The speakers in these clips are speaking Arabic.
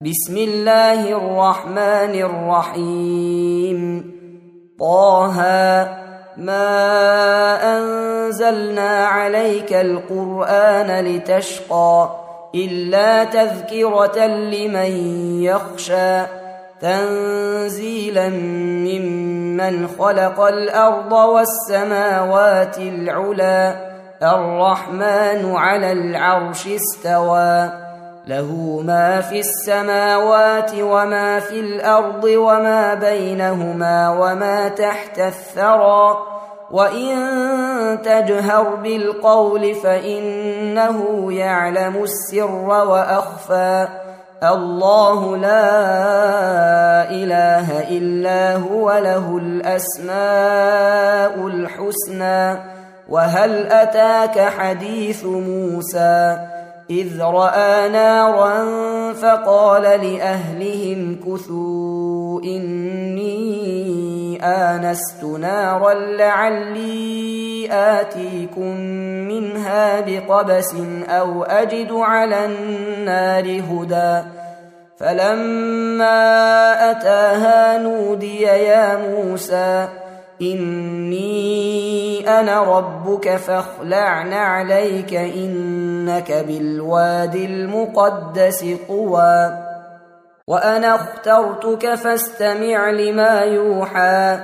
بسم الله الرحمن الرحيم. طه ما أنزلنا عليك القرآن لتشقى إلا تذكرة لمن يخشى تنزيلا ممن خلق الأرض والسماوات العلى الرحمن على العرش استوى له ما في السماوات وما في الأرض وما بينهما وما تحت الثرى وإن تجهر بالقول فإنه يعلم السر وأخفى الله لا إله إلا هو له الأسماء الحسنى وهل أتاك حديث موسى إذ رأى نارا فقال لأهلهم كثوا إني آنست نارا لعلي آتيكم منها بقبس أو أجد على النار هدى فلما أتاها نودي يا موسى إني أنا ربك فاخلع نعليك إنك بالوادي المقدس طوى وأنا اخترتك فاستمع لما يوحى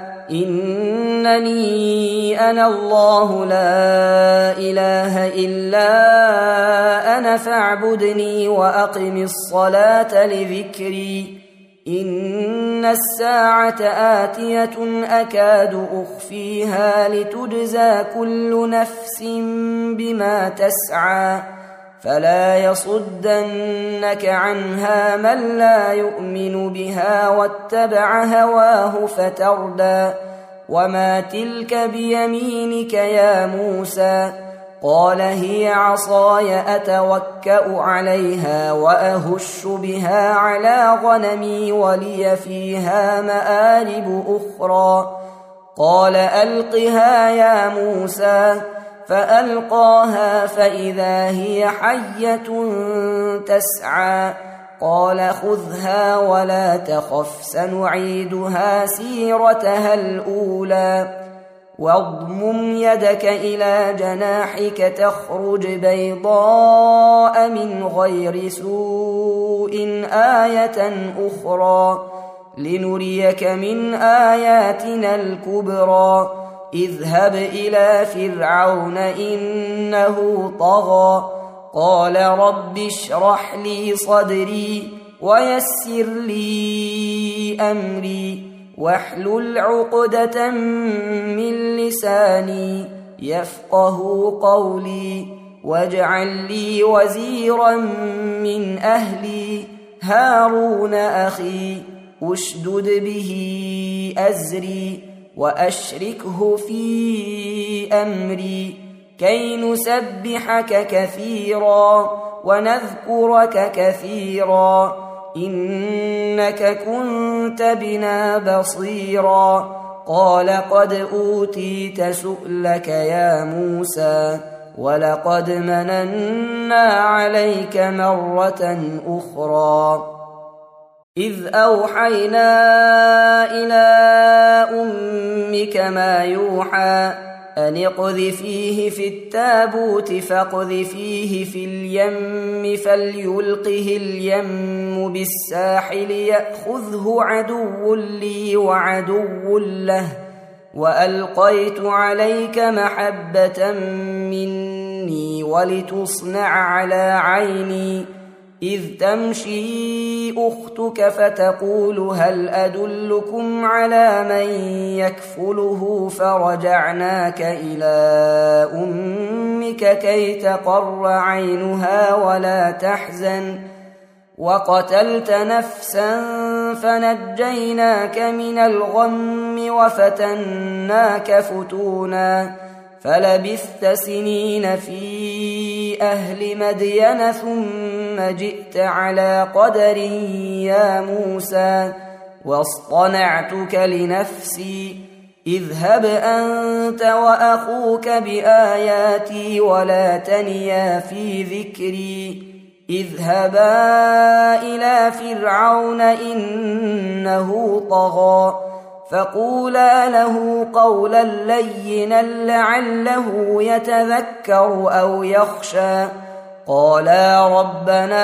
إنني أنا الله لا إله إلا أنا فاعبدني وأقم الصلاة لذكري إن الساعة آتية أكاد أخفيها لتجزى كل نفس بما تسعى فلا يصدنك عنها من لا يؤمن بها واتبع هواه فتردى وما تلك بيمينك يا موسى قال هي عصاي أتوكأ عليها وأهش بها على غنمي ولي فيها مآرب أخرى قال ألقها يا موسى فألقاها فإذا هي حية تسعى قال خذها ولا تخف سنعيدها سيرتها الأولى واضمم يدك إلى جناحك تخرج بيضاء من غير سوء آية أخرى لنريك من آياتنا الكبرى اذهب إلى فرعون إنه طغى قال رب اشرح لي صدري ويسر لي أمري واحلل عقدة من لساني يفقه قولي واجعل لي وزيرا من أهلي هارون أخي اشدد به أزري وأشركه في أمري كي نسبحك كثيرا ونذكرك كثيرا إنك كنت بنا بصيرا قال قد أوتيت سؤلك يا موسى ولقد مننا عليك مرة أخرى إذ أوحينا إلى أمك ما يوحى أن اقذفيه في التابوت فاقذفيه في اليم فليلقه اليم بالساحل يأخذه عدو لي وعدو له وألقيت عليك محبة مني ولتصنع على عيني إذ تمشي أختك فتقول هل أدلكم على من يكفله فرجعناك إلى أمك كي تقر عينها ولا تحزن وقتلت نفسا فنجيناك من الغم وفتناك فتونا فلبثت سنين في أهل مدين ثم جئت على قدر يا موسى واصطنعتك لنفسي اذهب أنت وأخوك بآياتي ولا تنيا في ذكري اذهبا إلى فرعون إنه طغى فقولا له قولا لينا لعله يتذكر أو يخشى قالا ربنا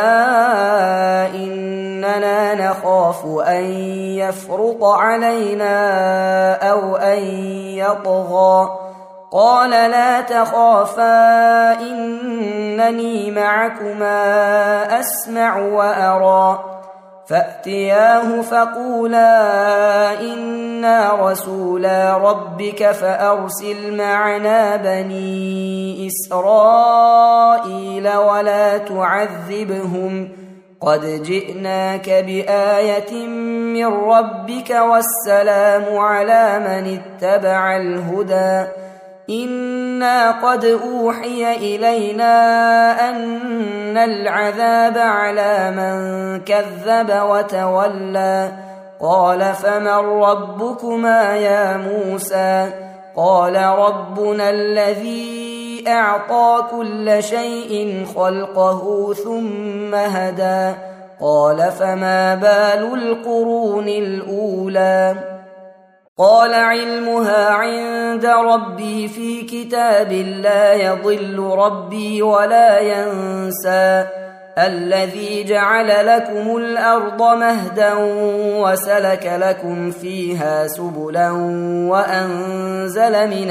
إننا نخاف أن يفرط علينا أو أن يطغى قال لا تخافا إنني معكما أسمع وأرى فأتياه فقولا إنا رسولا ربك فأرسل معنا بني إسرائيل ولا تعذبهم قد جئناك بآية من ربك والسلام على من اتبع الهدى إنا قد أوحي إلينا أن العذاب على من كذب وتولى قال فمن ربكما يا موسى قال ربنا الذي أعطى كل شيء خلقه ثم هدى قال فما بال القرون الأولى قال علمها عند ربي في كتاب لا يضل ربي ولا ينسى الذي جعل لكم الأرض مهدا وسلك لكم فيها سبلا وأنزل من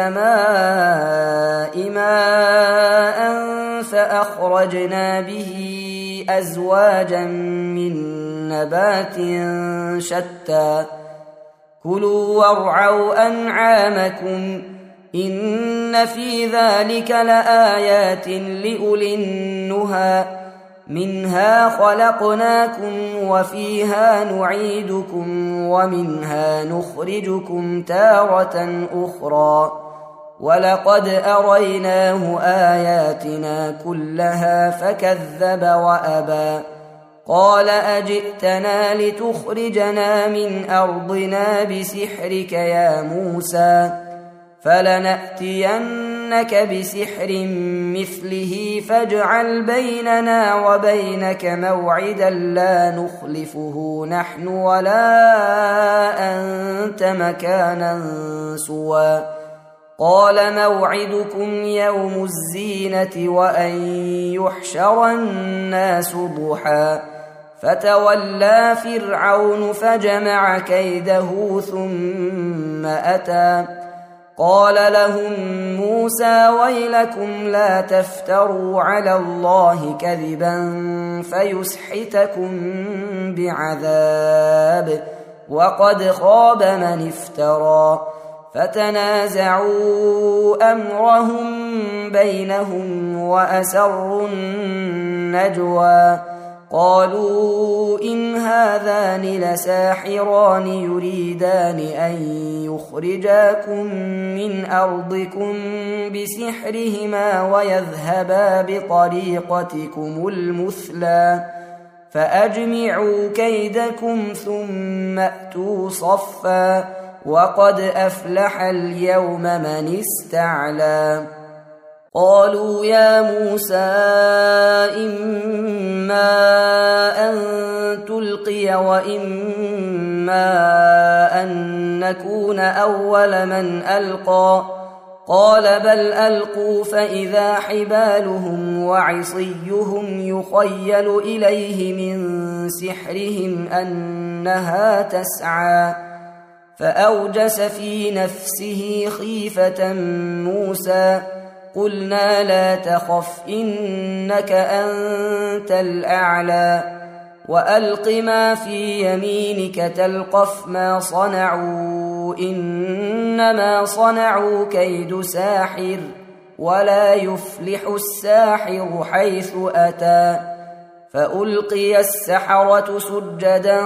السماء ماء فأخرجنا به أزواجا من نبات شتى كلوا وارعوا أنعامكم إن في ذلك لآيات لأولي النهى منها خلقناكم وفيها نعيدكم ومنها نخرجكم تارة أخرى ولقد أريناه آياتنا كلها فكذب وأبى قال أجئتنا لتخرجنا من أرضنا بسحرك يا موسى فلنأتينك بسحر مثله فاجعل بيننا وبينك موعدا لا نخلفه نحن ولا أنت مكانا سوى قال موعدكم يوم الزينة وأن يحشر الناس ضحى فتولى فرعون فجمع كيده ثم أتى قال لهم موسى ويلكم لا تفتروا على الله كذبا فيسحتكم بعذاب وقد خاب من افترى فتنازعوا أمرهم بينهم وأسروا النجوى قالوا إن هذان لساحران يريدان أن يخرجاكم من أرضكم بسحرهما ويذهبا بطريقتكم المثلى فأجمعوا كيدكم ثم أتوا صفا وقد أفلح اليوم من استعلى قالوا يا موسى إما أن تلقي وإما أن نكون أول من ألقى قال بل ألقوا فإذا حبالهم وعصيهم يخيل إليه من سحرهم أنها تسعى فأوجس في نفسه خيفة موسى قلنا لا تخف إنك أنت الأعلى وألق ما في يمينك تلقف ما صنعوا إنما صنعوا كيد ساحر ولا يفلح الساحر حيث أتى فألقي السحرة سجدا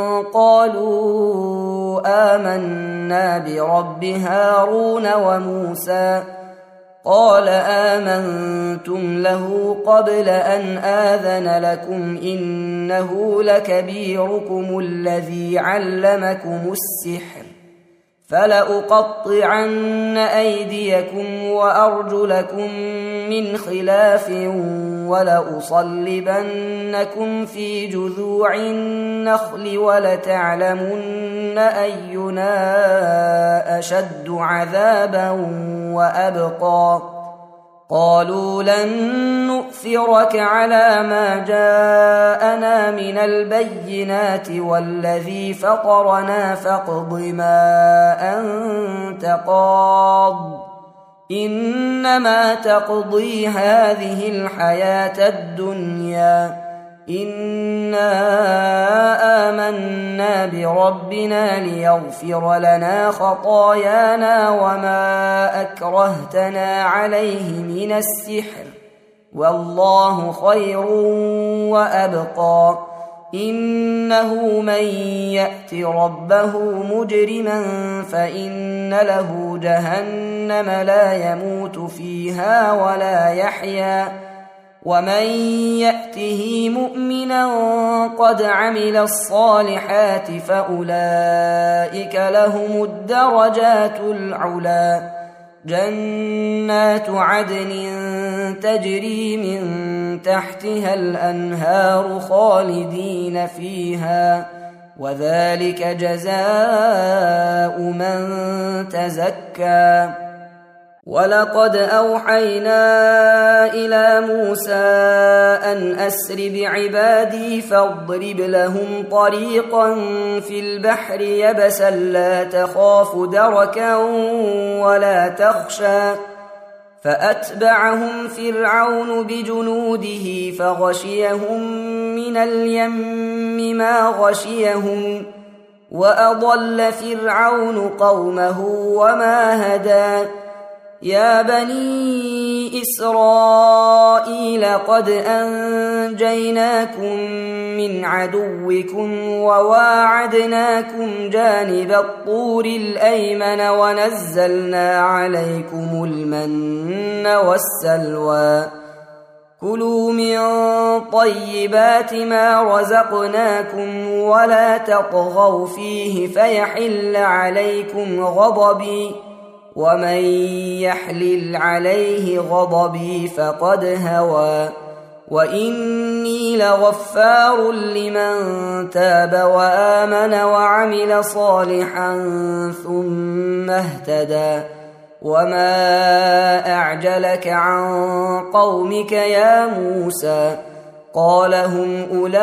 قالوا آمنا برب هارون وموسى قال آمنتم له قبل أن آذن لكم إنه لكبيركم الذي علمكم السحر فلأقطعن أيديكم وأرجلكم من خلاف ولأصلبنكم في جذوع النخل ولتعلمن أينا أشد عذابا وأبقى قالوا لن نؤثرك على ما جاءنا من البينات والذي فطرنا فاقض ما أنت قاض إنما تقضي هذه الحياة الدنيا إنا آمنا بربنا ليغفر لنا خطايانا وما أكرهتنا عليه من السحر والله خير وأبقى إنه من يأت ربه مجرما فإن له جهنم لا يموت فيها ولا يحيا ومن يأته مؤمنا قد عمل الصالحات فأولئك لهم الدرجات العلا جنات عدن تجري من تحتها الأنهار خالدين فيها وذلك جزاء من تزكى ولقد أوحينا إلى موسى أن أسر بعبادي فاضرب لهم طريقا في البحر يبسا لا تخاف دركا ولا تخشى فأتبعهم فرعون بجنوده فغشيهم من اليم ما غشيهم وأضل فرعون قومه وما هدى يا بني إسرائيل قد أنجيناكم من عدوكم وواعدناكم جانب الطور الأيمن ونزلنا عليكم المن والسلوى كلوا من طيبات ما رزقناكم ولا تطغوا فيه فيحل عليكم غضبي ومن يحلل عليه غضبي فقد هوى وإني لغفار لمن تاب وآمن وعمل صالحا ثم اهتدى وما أعجلك عن قومك يا موسى قال هم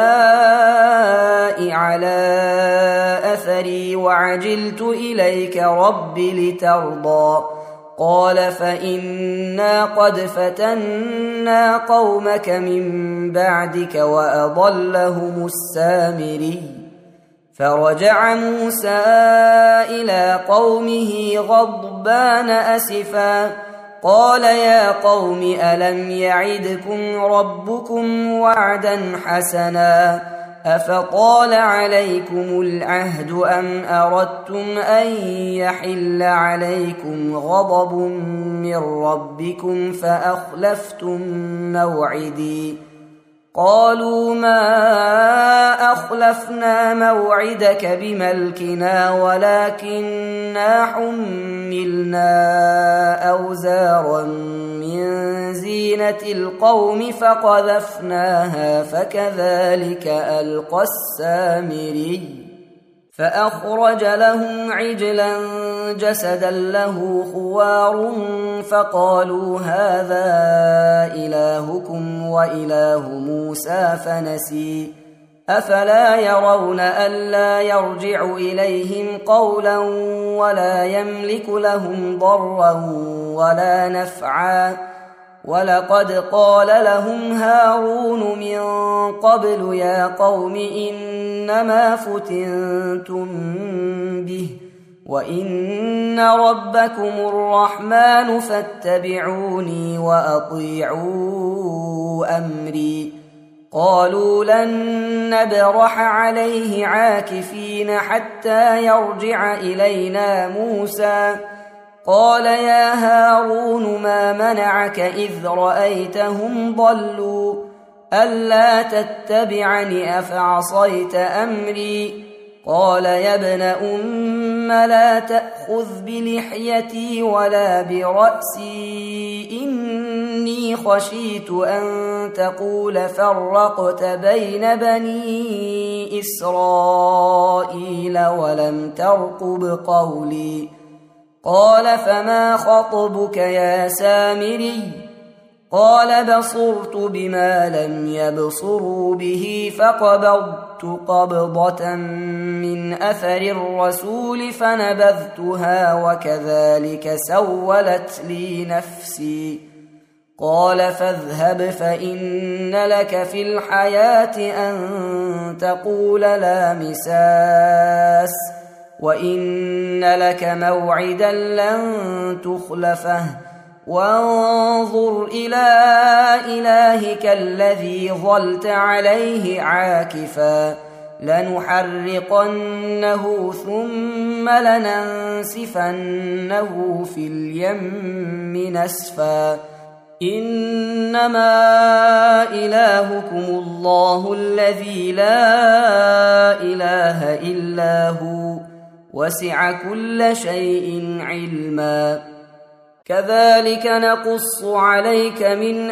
أولئك على أثري وعجلت إليك رب لترضى قال فإنا قد فتنا قومك من بعدك وأضلهم السامري فرجع موسى إلى قومه غضبان أسفا قال يا قوم ألم يعدكم ربكم وعدا حسنا أفطال عليكم العهد أم أردتم أن يحل عليكم غضب من ربكم فأخلفتم موعدي قالوا ما أخلفنا موعدك بملكنا ولكننا حملنا أوزارا من زينة القوم فقذفناها فكذلك ألقى السامري فأخرج لهم عجلا جسدا له خوار فقالوا هذا إلهكم وإله موسى فنسي أفلا يرون ألا يرجع إليهم قولا ولا يملك لهم ضرا ولا نفعا ولقد قال لهم هارون من قبل يا قوم إنما فتنتم به وإن ربكم الرحمن فاتبعوني وأطيعوا أمري قالوا لن نبرح عليه عاكفين حتى يرجع إلينا موسى قال يا هارون ما منعك إذ رأيتهم ضلوا ألا تتبعني أفعصيت أمري قال يا ابن أم لا تأخذ بلحيتي ولا برأسي إني خشيت أن تقول فرقت بين بني إسرائيل ولم ترقب قولي. قال فما خطبك يا سامري؟ قال بصرت بما لم يبصروا به فقبضت قبضة من أثر الرسول فنبذتها وكذلك سولت لي نفسي. قال فاذهب فإن لك في الحياة أن تقول لا مساس وإن لك موعدا لن تخلفه وانظر إلى إلهك الذي ظلت عليه عاكفا لنحرقنه ثم لننسفنه في اليم نسفا إنما إلهكم الله الذي لا إله إلا هو وسع كل شيء علما. كذلك نقص عليك من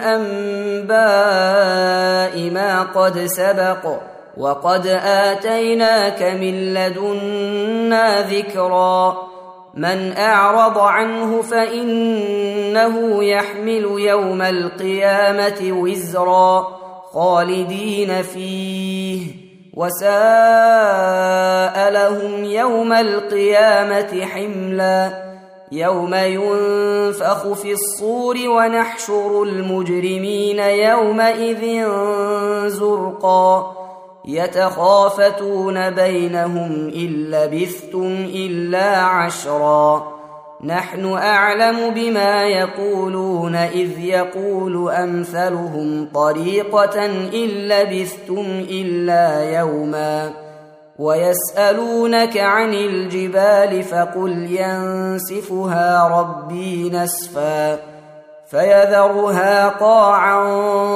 أنباء ما قد سبق وقد آتيناك من لدنا ذكرا. من أعرض عنه فإنه يحمل يوم القيامة وزرا خالدين فيه وساء لهم يوم القيامة حملا. يوم ينفخ في الصور ونحشر المجرمين يومئذ زرقا يتخافتون بينهم إن لبثتم إلا عشرا نحن أعلم بما يقولون إذ يقول أمثلهم طريقة إن لبثتم إلا يوما. ويسألونك عن الجبال فقل ينسفها ربي نسفا فيذرها قاعا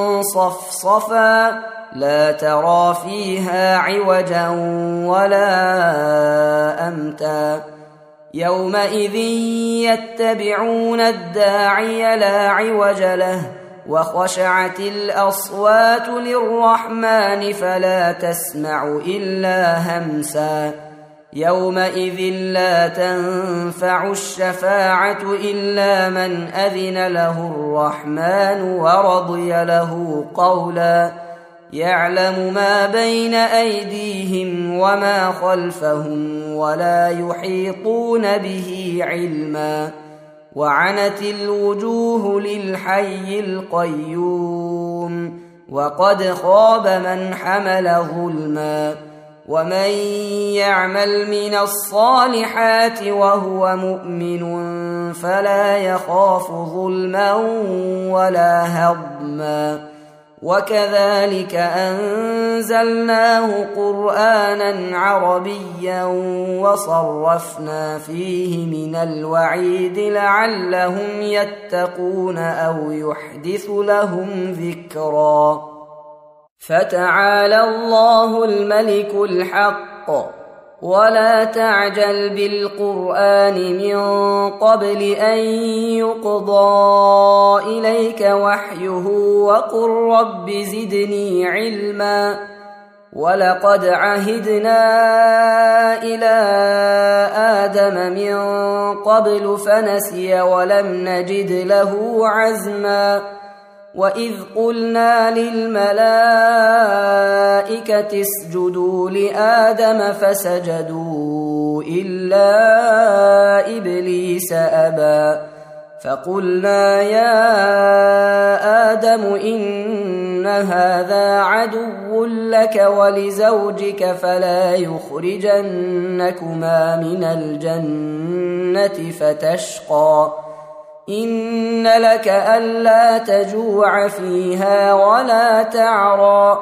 صفصفا لا ترى فيها عوجا ولا أمتا. يومئذ يتبعون الداعي لا عوج له وخشعت الأصوات للرحمن فلا تسمع إلا همسا. يومئذ لا تنفع الشفاعة إلا من أذن له الرحمن ورضي له قولا. يعلم ما بين أيديهم وما خلفهم ولا يحيطون به علما. وعنت الوجوه للحي القيوم وقد خاب من حمل ظلما. ومن يعمل من الصالحات وهو مؤمن فلا يخاف ظلما ولا هضما. وكذلك أنزلناه قرآنا عربيا وصرفنا فيه من الوعيد لعلهم يتقون أو يحدث لهم ذكرا. فتعالى الله الملك الحق ولا تعجل بالقرآن من قبل أن يقضى إليك وحيه وقل رب زدني علما. ولقد عهدنا إلى آدم من قبل فنسي ولم نجد له عزما. وإذ قلنا للملائكة اسجدوا لآدم فسجدوا إلا إبليس أبى فقلنا يا آدم إن هذا عدو لك ولزوجك فلا يخرجنكما من الجنة فتشقى. إن لك ألا تجوع فيها ولا تعرى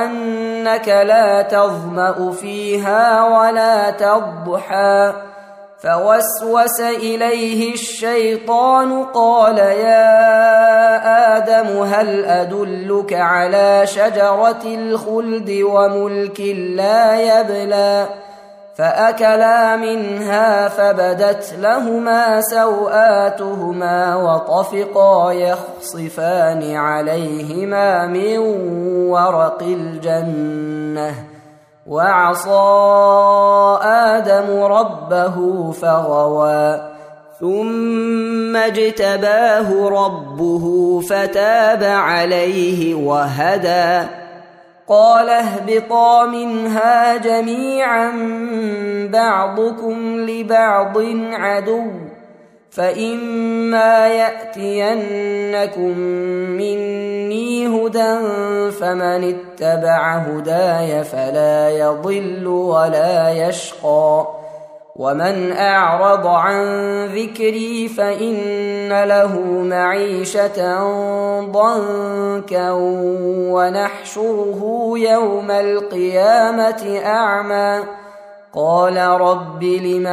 وأنك لا تظمأ فيها ولا تضحى. فوسوس إليه الشيطان قال يا آدم هل أدلك على شجرة الخلد وملك لا يبلى فأكلا منها فبدت لهما سوآتهما وطفقا يخصفان عليهما من ورق الجنة وعصى آدم ربه فغوى ثم اجتباه ربه فتاب عليه وهدى قال اهبطا منها جميعا بعضكم لبعض عدو فإما يأتينكم مني هدى فمن اتبع هداي فلا يضل ولا يشقى ومن أعرض عن ذكري فإن له معيشة ضنكا ونحشره يوم القيامة أعمى قال رب لم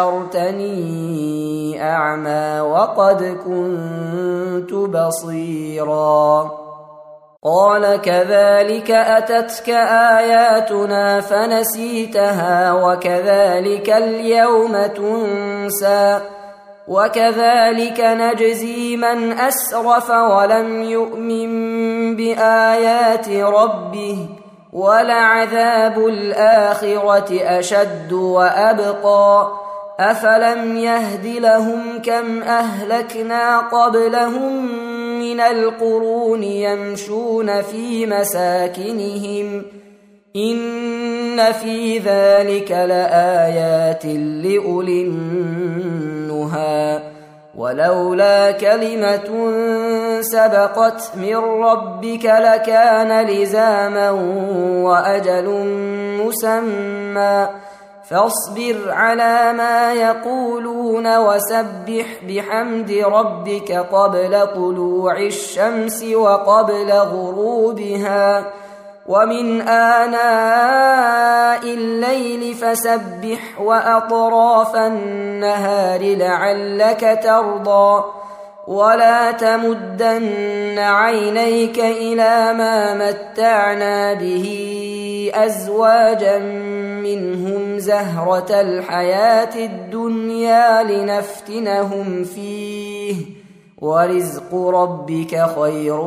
حشرتني أعمى وقد كنت بصيرا قال كذلك أتتك آياتنا فنسيتها وكذلك اليوم تنسى وكذلك نجزي من أسرف ولم يؤمن بآيات ربه ولعذاب الآخرة أشد وأبقى أفلم يهد لهم كم أهلكنا قبلهم من القرون يمشون في مساكنهم إن في ذلك لآيات لأولي النهى ولولا كلمة سبقت من ربك لكان لزاما وأجل مسمى فاصبر على ما يقولون وسبح بحمد ربك قبل طلوع الشمس وقبل غروبها ومن آناء الليل فسبح وأطراف النهار لعلك ترضى ولا تمدن عينيك إلى ما متعنا به أزواجا منهم زهرة الحياة الدنيا لنفتنهم فيه ورزق ربك خير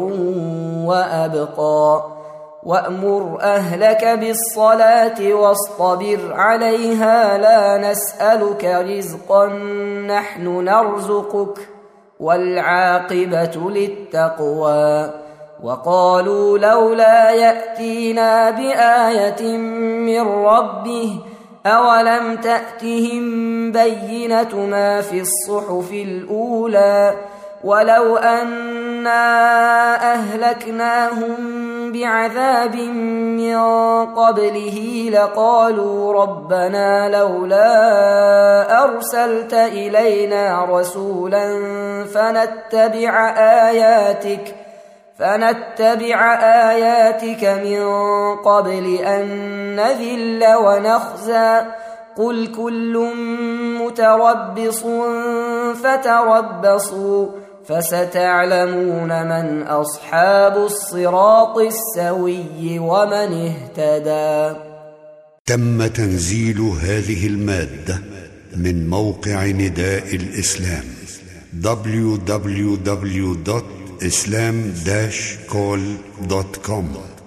وأبقى وأمر أهلك بالصلاة واصطبر عليها لا نسألك رزقا نحن نرزقك والعاقبة للتقوى وقالوا لولا يأتينا بآية من ربه أولم تأتهم بينة ما في الصحف الأولى ولو أنا أهلكناهم بعذاب من قبله لقالوا ربنا لولا أرسلت إلينا رسولا فنتبع آياتك من قبل أن نذل ونخزى قل كل متربص فتربصوا فستعلمون من أصحاب الصراط السوي ومن اهتدى. تم تنزيل هذه المادة من موقع نداء الإسلام www.islam-call.com